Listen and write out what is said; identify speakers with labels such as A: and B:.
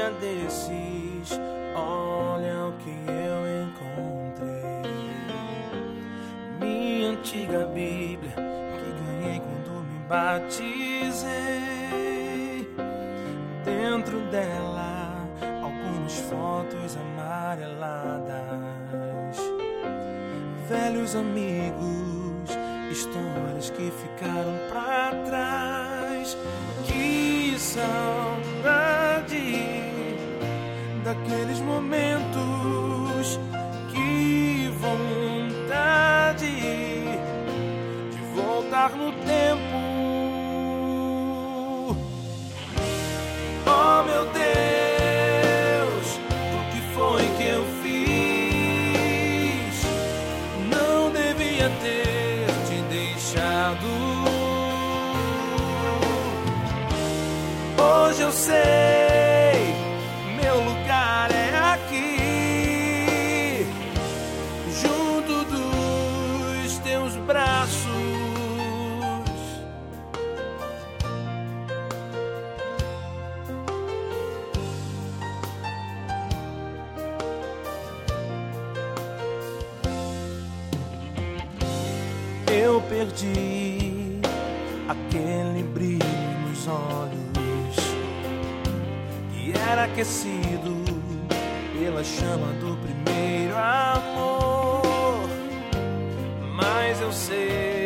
A: dia desses, olha o que eu encontrei. Minha antiga Bíblia que ganhei quando me batizei. Dentro dela algumas fotos amareladas, velhos amigos, histórias que ficaram pra trás. Que saudade daqueles momentos, que vontade de voltar no tempo. Oh meu Deus, o que foi que eu fiz? Não devia ter te deixado. Hoje eu sei, meu lugar é aqui, junto dos teus braços. Eu perdi aquele brilho nos olhos que era aquecido pela chama do primeiro amor. Mas eu sei